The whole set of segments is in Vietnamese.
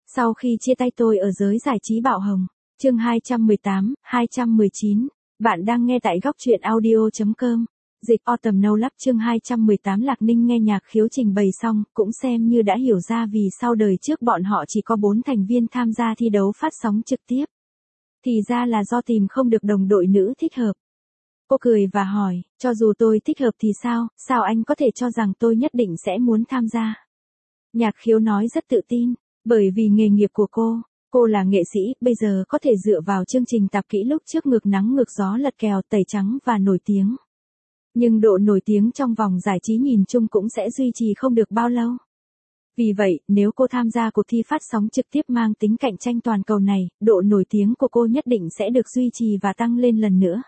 Sau khi chia tay tôi ở giới giải trí bạo hồng. Chương 218, 219. Bạn đang nghe tại góc truyện audio.com. Dịch Autumn No Love chương 218. Lạc Ninh nghe Nhạc Khiếu trình bày xong, cũng xem như đã hiểu ra vì sao đời trước bọn họ chỉ có 4 thành viên tham gia thi đấu phát sóng trực tiếp. Thì ra là do tìm không được đồng đội nữ thích hợp. Cô cười và hỏi, cho dù tôi thích hợp thì sao anh có thể cho rằng tôi nhất định sẽ muốn tham gia? Nhạc Khiếu nói rất tự tin, bởi vì nghề nghiệp của cô là nghệ sĩ, bây giờ có thể dựa vào chương trình tạp kỹ lúc trước ngược nắng ngược gió lật kèo tẩy trắng và nổi tiếng. Nhưng độ nổi tiếng trong vòng giải trí nhìn chung cũng sẽ duy trì không được bao lâu. Vì vậy, nếu cô tham gia cuộc thi phát sóng trực tiếp mang tính cạnh tranh toàn cầu này, độ nổi tiếng của cô nhất định sẽ được duy trì và tăng lên lần nữa.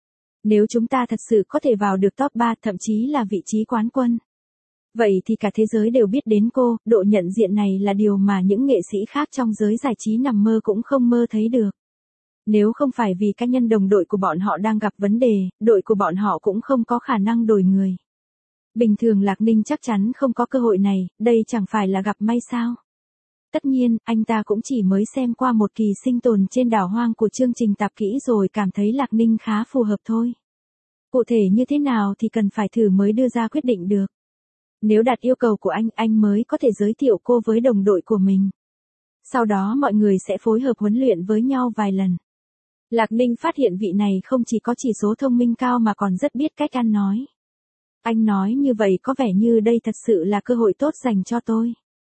Nếu chúng ta thật sự có thể vào được top 3, thậm chí là vị trí quán quân, vậy thì cả thế giới đều biết đến cô. Độ nhận diện này là điều mà những nghệ sĩ khác trong giới giải trí nằm mơ cũng không mơ thấy được. Nếu không phải vì cá nhân đồng đội của bọn họ đang gặp vấn đề, đội của bọn họ cũng không có khả năng đổi người. Bình thường Lạc Ninh chắc chắn không có cơ hội này, đây chẳng phải là gặp may sao? Tất nhiên, anh ta cũng chỉ mới xem qua một kỳ sinh tồn trên đảo hoang của chương trình tạp kỹ rồi cảm thấy Lạc Ninh khá phù hợp thôi. Cụ thể như thế nào thì cần phải thử mới đưa ra quyết định được. Nếu đạt yêu cầu của anh mới có thể giới thiệu cô với đồng đội của mình. Sau đó mọi người sẽ phối hợp huấn luyện với nhau vài lần. Lạc Ninh phát hiện vị này không chỉ có chỉ số thông minh cao mà còn rất biết cách ăn nói. Anh nói như vậy có vẻ như đây thật sự là cơ hội tốt dành cho tôi.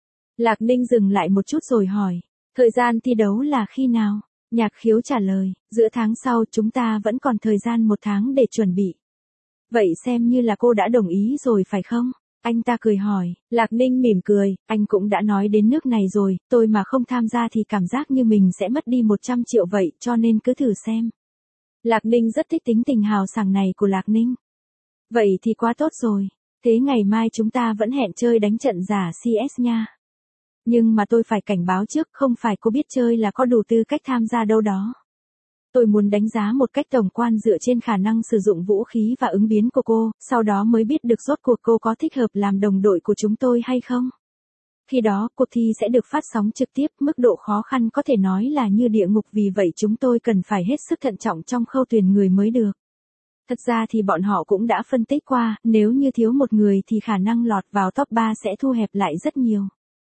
Lạc Ninh dừng lại một chút rồi hỏi, thời gian thi đấu là khi nào? Nhạc Khiếu trả lời, giữa tháng sau, chúng ta vẫn còn thời gian 1 tháng để chuẩn bị. Vậy xem như là cô đã đồng ý rồi phải không? Anh ta cười hỏi, Lạc Ninh mỉm cười, anh cũng đã nói đến nước này rồi, tôi mà không tham gia thì cảm giác như mình sẽ mất đi 100 triệu vậy, cho nên cứ thử xem. Lạc Ninh rất thích tính tình hào sảng này của Lạc Ninh. Vậy thì quá tốt rồi, thế ngày mai chúng ta vẫn hẹn chơi đánh trận giả CS nha. Nhưng mà tôi phải cảnh báo trước, không phải cô biết chơi là có đủ tư cách tham gia đâu đó. Tôi muốn đánh giá một cách tổng quan dựa trên khả năng sử dụng vũ khí và ứng biến của cô, sau đó mới biết được rốt cuộc cô có thích hợp làm đồng đội của chúng tôi hay không. Khi đó, cuộc thi sẽ được phát sóng trực tiếp, mức độ khó khăn có thể nói là như địa ngục, vì vậy chúng tôi cần phải hết sức thận trọng trong khâu tuyển người mới được. Thật ra thì bọn họ cũng đã phân tích qua, nếu như thiếu một người thì khả năng lọt vào top 3 sẽ thu hẹp lại rất nhiều.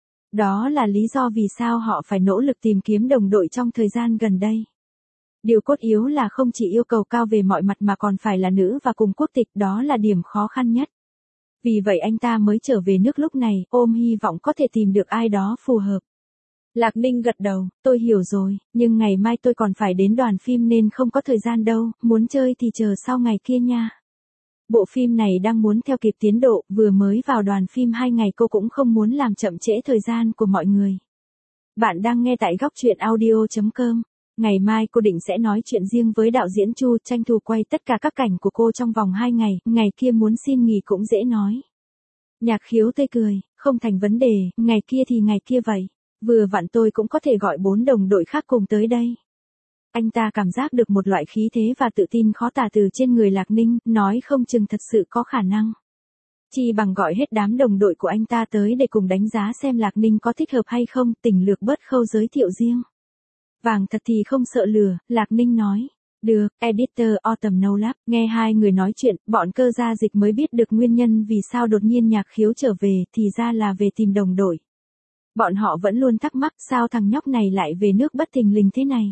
Đó là lý do vì sao họ phải nỗ lực tìm kiếm đồng đội trong thời gian gần đây. Điều cốt yếu là không chỉ yêu cầu cao về mọi mặt mà còn phải là nữ và cùng quốc tịch, đó là điểm khó khăn nhất. Vì vậy anh ta mới trở về nước lúc này, ôm hy vọng có thể tìm được ai đó phù hợp. Lạc Ninh gật đầu, tôi hiểu rồi, nhưng ngày mai tôi còn phải đến đoàn phim nên không có thời gian đâu, muốn chơi thì chờ sau ngày kia nha. Bộ phim này đang muốn theo kịp tiến độ, vừa mới vào đoàn phim 2 ngày cô cũng không muốn làm chậm trễ thời gian của mọi người. Bạn đang nghe tại góc truyện audio.com. Ngày mai cô định sẽ nói chuyện riêng với đạo diễn Chu, tranh thủ quay tất cả các cảnh của cô trong vòng 2 ngày, ngày kia muốn xin nghỉ cũng dễ nói. Nhạc Khiếu tươi cười, không thành vấn đề, ngày kia thì ngày kia vậy. Vừa vặn tôi cũng có thể gọi 4 đồng đội khác cùng tới đây. Anh ta cảm giác được một loại khí thế và tự tin khó tả từ trên người Lạc Ninh, nói không chừng thật sự có khả năng. Chi bằng gọi hết đám đồng đội của anh ta tới để cùng đánh giá xem Lạc Ninh có thích hợp hay không, tỉnh lược bớt khâu giới thiệu riêng. Vàng thật thì không sợ lửa, Lạc Ninh nói. Được, editor Autumn No Love. Nghe hai người nói chuyện, bọn Cơ Gia Dịch mới biết được nguyên nhân vì sao đột nhiên Nhạc Khiếu trở về, thì ra là về tìm đồng đội. Bọn họ vẫn luôn thắc mắc sao thằng nhóc này lại về nước bất thình lình thế này.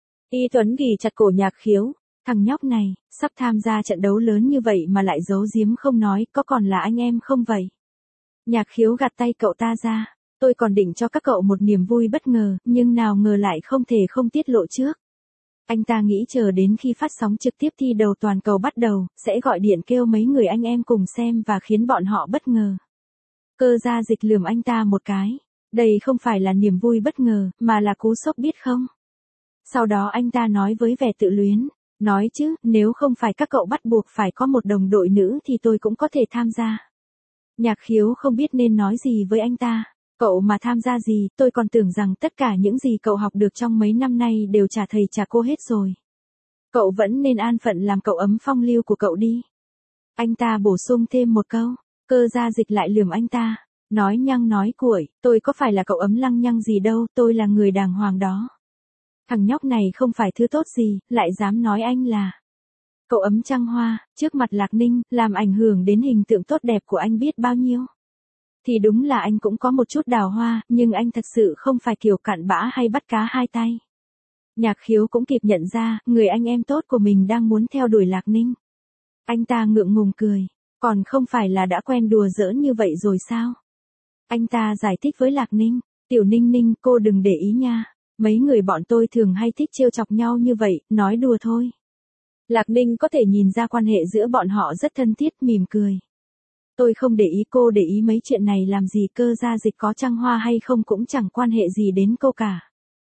Y Tuấn ghì chặt cổ Nhạc Khiếu, thằng nhóc này, sắp tham gia trận đấu lớn như vậy mà lại giấu giếm không nói, có còn là anh em không vậy? Nhạc Khiếu gạt tay cậu ta ra, tôi còn định cho các cậu một niềm vui bất ngờ, nhưng nào ngờ lại không thể không tiết lộ trước. Anh ta nghĩ chờ đến khi phát sóng trực tiếp thi đấu toàn cầu bắt đầu, sẽ gọi điện kêu mấy người anh em cùng xem và khiến bọn họ bất ngờ. Cơ Gia Dịch lườm anh ta một cái, đây không phải là niềm vui bất ngờ, mà là cú sốc biết không? Sau đó anh ta nói với vẻ tự luyến, nói chứ, nếu không phải các cậu bắt buộc phải có một đồng đội nữ thì tôi cũng có thể tham gia. Nhạc Khiếu không biết nên nói gì với anh ta, cậu mà tham gia gì, tôi còn tưởng rằng tất cả những gì cậu học được trong mấy năm nay đều trả thầy trả cô hết rồi. Cậu vẫn nên an phận làm cậu ấm phong lưu của cậu đi. Anh ta bổ sung thêm một câu, Cơ Gia Dịch lại lườm anh ta, Nói nhăng nói cuội, tôi có phải là cậu ấm lăng nhăng gì đâu, tôi là người đàng hoàng đó. Thằng nhóc này không phải thứ tốt gì, lại dám nói anh là cậu ấm trăng hoa, trước mặt Lạc Ninh, làm ảnh hưởng đến hình tượng tốt đẹp của anh biết bao nhiêu. Thì đúng là anh cũng có một chút đào hoa, nhưng anh thật sự không phải kiểu cặn bã hay bắt cá hai tay. Nhạc Khiếu cũng kịp nhận ra, người anh em tốt của mình đang muốn theo đuổi Lạc Ninh. Anh ta ngượng ngùng cười, còn không phải là đã quen đùa giỡn như vậy rồi sao? Anh ta giải thích với Lạc Ninh, Tiểu Ninh Ninh, cô đừng để ý nha, mấy người bọn tôi thường hay thích trêu chọc nhau như vậy, nói đùa thôi. Lạc Ninh có thể nhìn ra quan hệ giữa bọn họ rất thân thiết, mỉm cười. Tôi không để ý, cô để ý mấy chuyện này làm gì, Cơ Gia Dịch có trăng hoa hay không cũng chẳng quan hệ gì đến cô cả.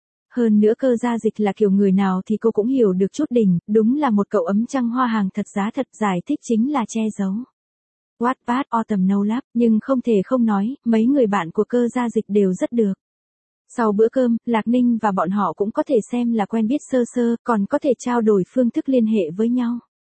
Hơn nữa Cơ Gia Dịch là kiểu người nào thì cô cũng hiểu được chút đỉnh, đúng là một cậu ấm trăng hoa hàng thật giá thật, giải thích chính là che giấu. Wattpad Autumn No Lab, nhưng không thể không nói, mấy người bạn của Cơ Gia Dịch đều rất được. Sau bữa cơm, Lạc Ninh và bọn họ cũng có thể xem là quen biết sơ sơ, còn có thể trao đổi phương thức liên hệ với nhau.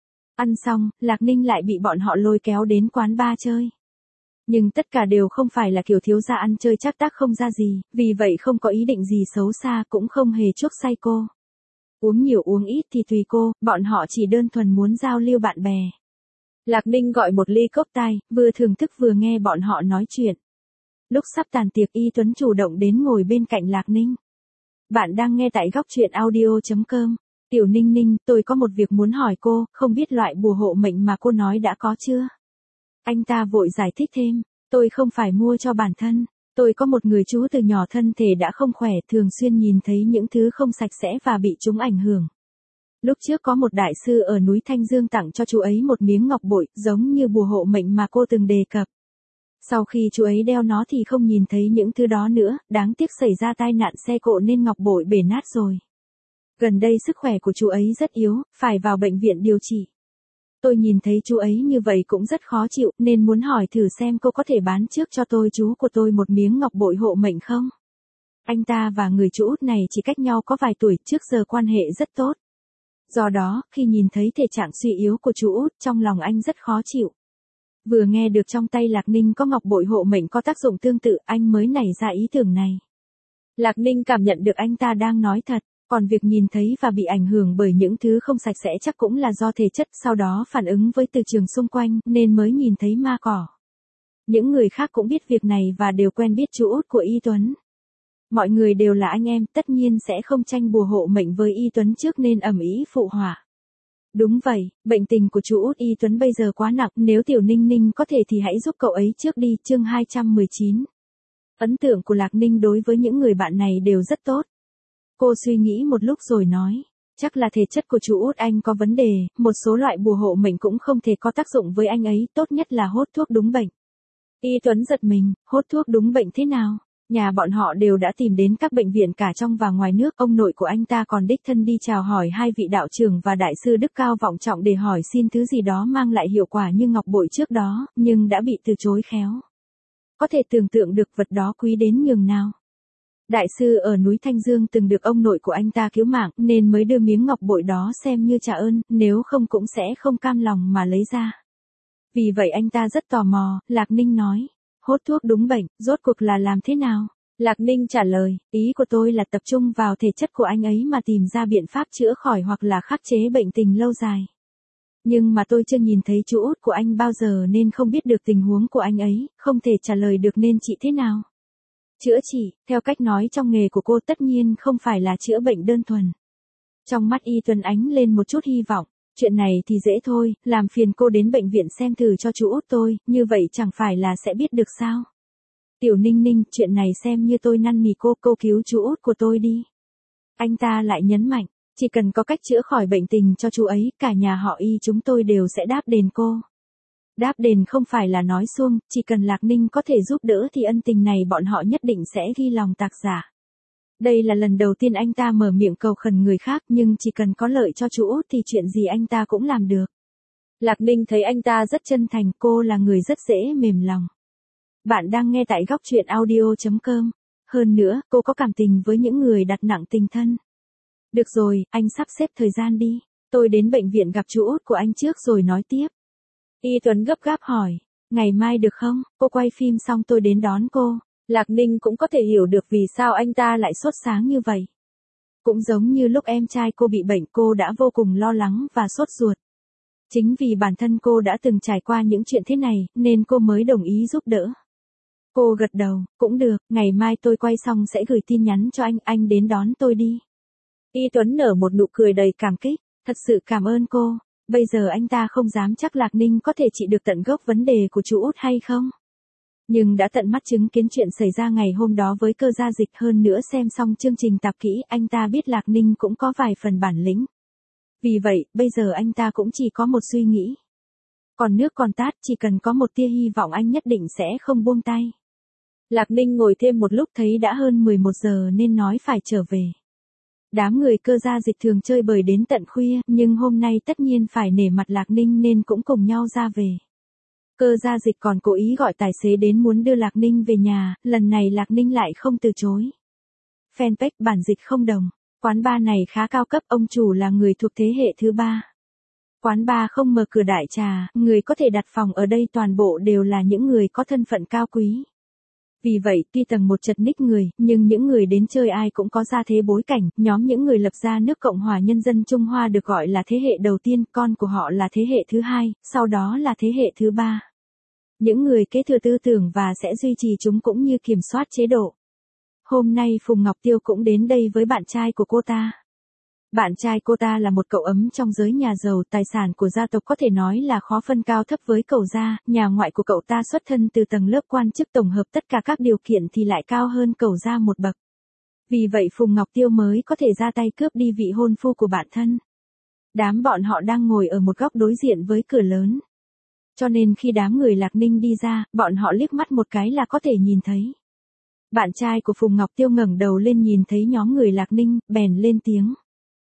Ăn xong, Lạc Ninh lại bị bọn họ lôi kéo đến quán bar chơi. Nhưng tất cả đều không phải là kiểu thiếu gia ăn chơi chắc tác không ra gì, vì vậy không có ý định gì xấu xa, cũng không hề chuốc say cô. Uống nhiều uống ít thì tùy cô, bọn họ chỉ đơn thuần muốn giao lưu bạn bè. Lạc Ninh gọi một ly cốc tai, vừa thưởng thức vừa nghe bọn họ nói chuyện. Lúc sắp tàn tiệc, Y Tuấn chủ động đến ngồi bên cạnh Lạc Ninh. Bạn đang nghe tại góc truyện audio.com. Tiểu Ninh Ninh, tôi có một việc muốn hỏi cô, không biết loại bùa hộ mệnh mà cô nói đã có chưa? Anh ta vội giải thích thêm, tôi không phải mua cho bản thân. Tôi có một người chú từ nhỏ thân thể đã không khỏe, thường xuyên nhìn thấy những thứ không sạch sẽ và bị chúng ảnh hưởng. Lúc trước có một đại sư ở núi Thanh Dương tặng cho chú ấy một miếng ngọc bội, giống như bùa hộ mệnh mà cô từng đề cập. Sau khi chú ấy đeo nó thì không nhìn thấy những thứ đó nữa, đáng tiếc xảy ra tai nạn xe cộ nên ngọc bội bể nát rồi. Gần đây sức khỏe của chú ấy rất yếu, phải vào bệnh viện điều trị. Tôi nhìn thấy chú ấy như vậy cũng rất khó chịu, nên muốn hỏi thử xem cô có thể bán trước cho tôi chú của tôi một miếng ngọc bội hộ mệnh không? Anh ta và người chú út này chỉ cách nhau có vài tuổi, trước giờ quan hệ rất tốt. Do đó, khi nhìn thấy thể trạng suy yếu của chú út, trong lòng anh rất khó chịu. Vừa nghe được trong tay Lạc Ninh có ngọc bội hộ mệnh có tác dụng tương tự, anh mới nảy ra ý tưởng này. Lạc Ninh cảm nhận được anh ta đang nói thật, còn việc nhìn thấy và bị ảnh hưởng bởi những thứ không sạch sẽ chắc cũng là do thể chất sau đó phản ứng với từ trường xung quanh nên mới nhìn thấy ma cỏ. Những người khác cũng biết việc này và đều quen biết chú út của Y Tuấn. Mọi người đều là anh em, tất nhiên sẽ không tranh bùa hộ mệnh với Y Tuấn trước nên ầm ĩ phụ họa. Đúng vậy, bệnh tình của chú út Y Tuấn bây giờ quá nặng, nếu Tiểu Ninh Ninh có thể thì hãy giúp cậu ấy trước đi, chương 219. Ấn tượng của Lạc Ninh đối với những người bạn này đều rất tốt. Cô suy nghĩ một lúc rồi nói, chắc là thể chất của chú út anh có vấn đề, một số loại bùa hộ mệnh cũng không thể có tác dụng với anh ấy, tốt nhất là hốt thuốc đúng bệnh. Y Tuấn giật mình, hốt thuốc đúng bệnh thế nào? Nhà bọn họ đều đã tìm đến các bệnh viện cả trong và ngoài nước, ông nội của anh ta còn đích thân đi chào hỏi hai vị đạo trưởng và đại sư đức cao vọng trọng để hỏi xin thứ gì đó mang lại hiệu quả như ngọc bội trước đó, nhưng đã bị từ chối khéo. Có thể tưởng tượng được vật đó quý đến nhường nào. Đại sư ở núi Thanh Dương từng được ông nội của anh ta cứu mạng nên mới đưa miếng ngọc bội đó xem như trả ơn, nếu không cũng sẽ không cam lòng mà lấy ra. Vì vậy anh ta rất tò mò, Lạc Ninh nói. Hốt thuốc đúng bệnh, rốt cuộc là làm thế nào? Lạc Ninh trả lời, ý của tôi là tập trung vào thể chất của anh ấy mà tìm ra biện pháp chữa khỏi hoặc là khắc chế bệnh tình lâu dài. Nhưng mà tôi chưa nhìn thấy chú út của anh bao giờ nên không biết được tình huống của anh ấy, không thể trả lời được nên trị thế nào. Chữa trị, theo cách nói trong nghề của cô tất nhiên không phải là chữa bệnh đơn thuần. Trong mắt Y Tuấn ánh lên một chút hy vọng. Chuyện này thì dễ thôi, làm phiền cô đến bệnh viện xem thử cho chú út tôi, như vậy chẳng phải là sẽ biết được sao. Tiểu Ninh Ninh, chuyện này xem như tôi năn nỉ cô cứu chú út của tôi đi. Anh ta lại nhấn mạnh, chỉ cần có cách chữa khỏi bệnh tình cho chú ấy, cả nhà họ Y chúng tôi đều sẽ đáp đền cô. Đáp đền không phải là nói suông, chỉ cần Lạc Ninh có thể giúp đỡ thì ân tình này bọn họ nhất định sẽ ghi lòng tạc giả. Đây là lần đầu tiên anh ta mở miệng cầu khẩn người khác, nhưng chỉ cần có lợi cho chú út thì chuyện gì anh ta cũng làm được. Lạc Ninh thấy anh ta rất chân thành, cô là người rất dễ mềm lòng. Bạn đang nghe tại góc truyện audio.com. Hơn nữa, cô có cảm tình với những người đặt nặng tình thân. Được rồi, anh sắp xếp thời gian đi. Tôi đến bệnh viện gặp chú út của anh trước rồi nói tiếp. Y Tuấn gấp gáp hỏi. Ngày mai được không, cô quay phim xong tôi đến đón cô. Lạc Ninh cũng có thể hiểu được vì sao anh ta lại sốt sáng như vậy. Cũng giống như lúc em trai cô bị bệnh, cô đã vô cùng lo lắng và sốt ruột. Chính vì bản thân cô đã từng trải qua những chuyện thế này, nên cô mới đồng ý giúp đỡ. Cô gật đầu, cũng được, ngày mai tôi quay xong sẽ gửi tin nhắn cho anh đến đón tôi đi. Y Tuấn nở một nụ cười đầy cảm kích, thật sự cảm ơn cô. Bây giờ anh ta không dám chắc Lạc Ninh có thể trị được tận gốc vấn đề của chú Út hay không. Nhưng đã tận mắt chứng kiến chuyện xảy ra ngày hôm đó với Cơ Gia Dịch, hơn nữa xem xong chương trình tạp kỹ, anh ta biết Lạc Ninh cũng có vài phần bản lĩnh. Vì vậy, bây giờ anh ta cũng chỉ có một suy nghĩ. Còn nước còn tát, chỉ cần có một tia hy vọng anh nhất định sẽ không buông tay. Lạc Ninh ngồi thêm một lúc thấy đã hơn 11 giờ nên nói phải trở về. Đám người Cơ Gia Dịch thường chơi bời đến tận khuya, nhưng hôm nay tất nhiên phải nể mặt Lạc Ninh nên cũng cùng nhau ra về. Cơ Gia Dịch còn cố ý gọi tài xế đến muốn đưa Lạc Ninh về nhà, lần này Lạc Ninh lại không từ chối. Fanpage bản dịch không đồng. Quán bar này khá cao cấp, ông chủ là người thuộc thế hệ thứ 3. Quán bar không mở cửa đại trà, người có thể đặt phòng ở đây toàn bộ đều là những người có thân phận cao quý. Vì vậy, tuy tầng 1 chật ních người, nhưng những người đến chơi ai cũng có gia thế bối cảnh, nhóm những người lập ra nước Cộng hòa Nhân dân Trung Hoa được gọi là thế hệ đầu tiên, con của họ là thế hệ thứ 2, sau đó là thế hệ thứ 3. Những người kế thừa tư tưởng và sẽ duy trì chúng cũng như kiểm soát chế độ. Hôm nay Phùng Ngọc Tiêu cũng đến đây với bạn trai của cô ta. Bạn trai cô ta là một cậu ấm trong giới nhà giàu, tài sản của gia tộc có thể nói là khó phân cao thấp với cậu gia, nhà ngoại của cậu ta xuất thân từ tầng lớp quan chức tổng hợp, tất cả các điều kiện thì lại cao hơn cậu gia một bậc. Vì vậy Phùng Ngọc Tiêu mới có thể ra tay cướp đi vị hôn phu của bạn thân. Đám bọn họ đang ngồi ở một góc đối diện với cửa lớn. Cho nên khi đám người Lạc Ninh đi ra, bọn họ liếc mắt một cái là có thể nhìn thấy. Bạn trai của Phùng Ngọc Tiêu ngẩng đầu lên nhìn thấy nhóm người Lạc Ninh, bèn lên tiếng.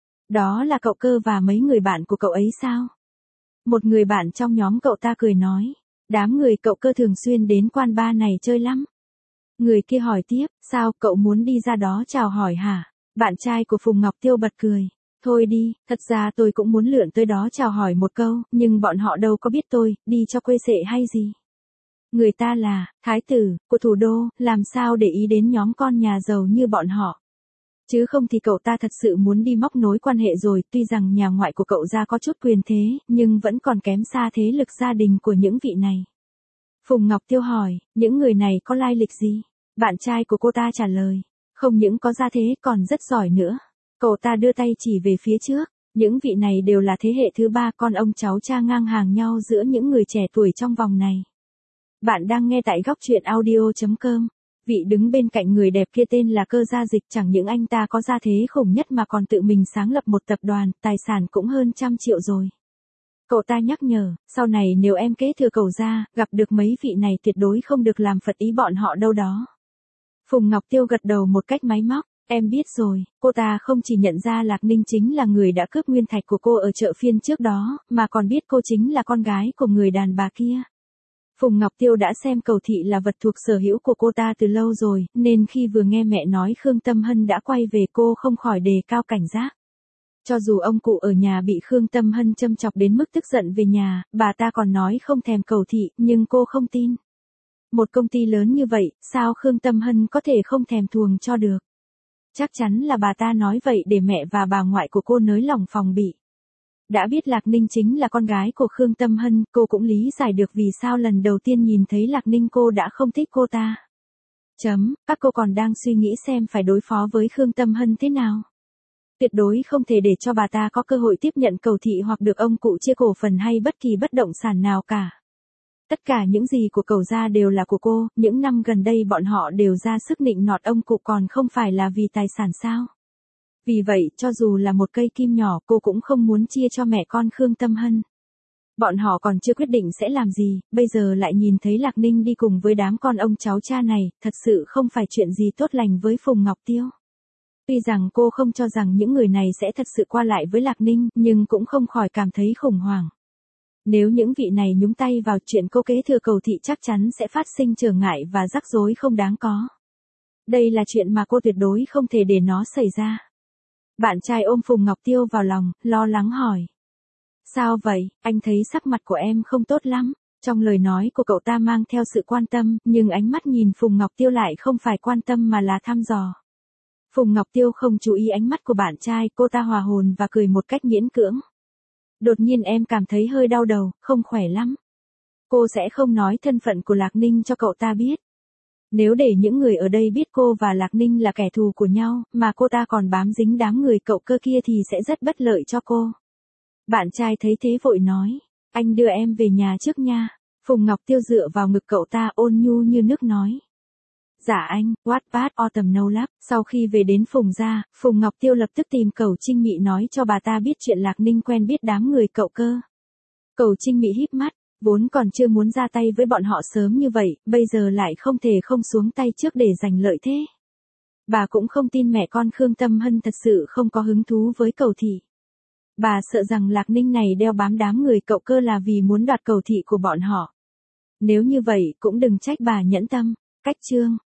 Đó là cậu Cơ và mấy người bạn của cậu ấy sao? Một người bạn trong nhóm cậu ta cười nói. Đám người cậu Cơ thường xuyên đến quán bar này chơi lắm. Người kia hỏi tiếp, sao cậu muốn đi ra đó chào hỏi hả? Bạn trai của Phùng Ngọc Tiêu bật cười. Thôi đi, thật ra tôi cũng muốn lượn tới đó chào hỏi một câu, nhưng bọn họ đâu có biết tôi, đi cho quê sệ hay gì. Người ta là thái tử của thủ đô, làm sao để ý đến nhóm con nhà giàu như bọn họ. Chứ không thì cậu ta thật sự muốn đi móc nối quan hệ rồi, tuy rằng nhà ngoại của cậu gia có chút quyền thế, nhưng vẫn còn kém xa thế lực gia đình của những vị này. Phùng Ngọc Tiêu hỏi, những người này có lai lịch gì? Bạn trai của cô ta trả lời, không những có gia thế còn rất giỏi nữa. Cậu ta đưa tay chỉ về phía trước, những vị này đều là thế hệ thứ 3, con ông cháu cha ngang hàng nhau giữa những người trẻ tuổi trong vòng này. Bạn đang nghe tại góc truyện audio.com. Vị đứng bên cạnh người đẹp kia tên là Cơ Gia Dịch, chẳng những anh ta có gia thế khủng nhất mà còn tự mình sáng lập một tập đoàn, tài sản cũng hơn 100 triệu rồi. Cậu ta nhắc nhở, sau này nếu em kế thừa cậu gia, gặp được mấy vị này tuyệt đối không được làm phật ý bọn họ đâu đó. Phùng Ngọc Tiêu gật đầu một cách máy móc, em biết rồi. Cô ta không chỉ nhận ra Lạc Ninh chính là người đã cướp nguyên thạch của cô ở chợ phiên trước đó, mà còn biết cô chính là con gái của người đàn bà kia. Phùng Ngọc Tiêu đã xem Cầu Thị là vật thuộc sở hữu của cô ta từ lâu rồi, nên khi vừa nghe mẹ nói Khương Tâm Hân đã quay về, cô không khỏi đề cao cảnh giác. Cho dù ông cụ ở nhà bị Khương Tâm Hân châm chọc đến mức tức giận về nhà, bà ta còn nói không thèm Cầu Thị, nhưng cô không tin. Một công ty lớn như vậy, sao Khương Tâm Hân có thể không thèm thuồng cho được? Chắc chắn là bà ta nói vậy để mẹ và bà ngoại của cô nới lỏng phòng bị. Đã biết Lạc Ninh chính là con gái của Khương Tâm Hân, cô cũng lý giải được vì sao lần đầu tiên nhìn thấy Lạc Ninh cô đã không thích cô ta. Các cô còn đang suy nghĩ xem phải đối phó với Khương Tâm Hân thế nào. Tuyệt đối không thể để cho bà ta có cơ hội tiếp nhận Cầu Thị hoặc được ông cụ chia cổ phần hay bất kỳ bất động sản nào cả. Tất cả những gì của Cầu gia đều là của cô, những năm gần đây bọn họ đều ra sức nịnh nọt ông cụ còn không phải là vì tài sản sao. Vì vậy, cho dù là một cây kim nhỏ, cô cũng không muốn chia cho mẹ con Khương Tâm Hân. Bọn họ còn chưa quyết định sẽ làm gì, bây giờ lại nhìn thấy Lạc Ninh đi cùng với đám con ông cháu cha này, thật sự không phải chuyện gì tốt lành với Phùng Ngọc Tiêu. Tuy rằng cô không cho rằng những người này sẽ thật sự qua lại với Lạc Ninh, nhưng cũng không khỏi cảm thấy khủng hoảng. Nếu những vị này nhúng tay vào chuyện cô kế thừa Cầu Thị chắc chắn sẽ phát sinh trở ngại và rắc rối không đáng có. Đây là chuyện mà cô tuyệt đối không thể để nó xảy ra. Bạn trai ôm Phùng Ngọc Tiêu vào lòng, lo lắng hỏi. Sao vậy, anh thấy sắc mặt của em không tốt lắm. Trong lời nói của cậu ta mang theo sự quan tâm, nhưng ánh mắt nhìn Phùng Ngọc Tiêu lại không phải quan tâm mà là thăm dò. Phùng Ngọc Tiêu không chú ý ánh mắt của bạn trai, cô ta hòa hồn và cười một cách miễn cưỡng. Đột nhiên em cảm thấy hơi đau đầu, không khỏe lắm. Cô sẽ không nói thân phận của Lạc Ninh cho cậu ta biết. Nếu để những người ở đây biết cô và Lạc Ninh là kẻ thù của nhau, mà cô ta còn bám dính đám người cậu Cơ kia thì sẽ rất bất lợi cho cô. Bạn trai thấy thế vội nói, anh đưa em về nhà trước nha. Phùng Ngọc Tiêu dựa vào ngực cậu ta ôn nhu như nước nói. Dạ anh, Wattpad Autumn No Love. Sau khi về đến Phùng gia, Phùng Ngọc Tiêu lập tức tìm Cẩu Trinh Mị nói cho bà ta biết chuyện Lạc Ninh quen biết đám người cậu Cơ. Cẩu Trinh Mị híp mắt, vốn còn chưa muốn ra tay với bọn họ sớm như vậy, bây giờ lại không thể không xuống tay trước để giành lợi thế. Bà cũng không tin mẹ con Khương Tâm Hân thật sự không có hứng thú với Cẩu thị. Bà sợ rằng Lạc Ninh này đeo bám đám người cậu Cơ là vì muốn đoạt Cẩu thị của bọn họ. Nếu như vậy cũng đừng trách bà nhẫn tâm. Cách chương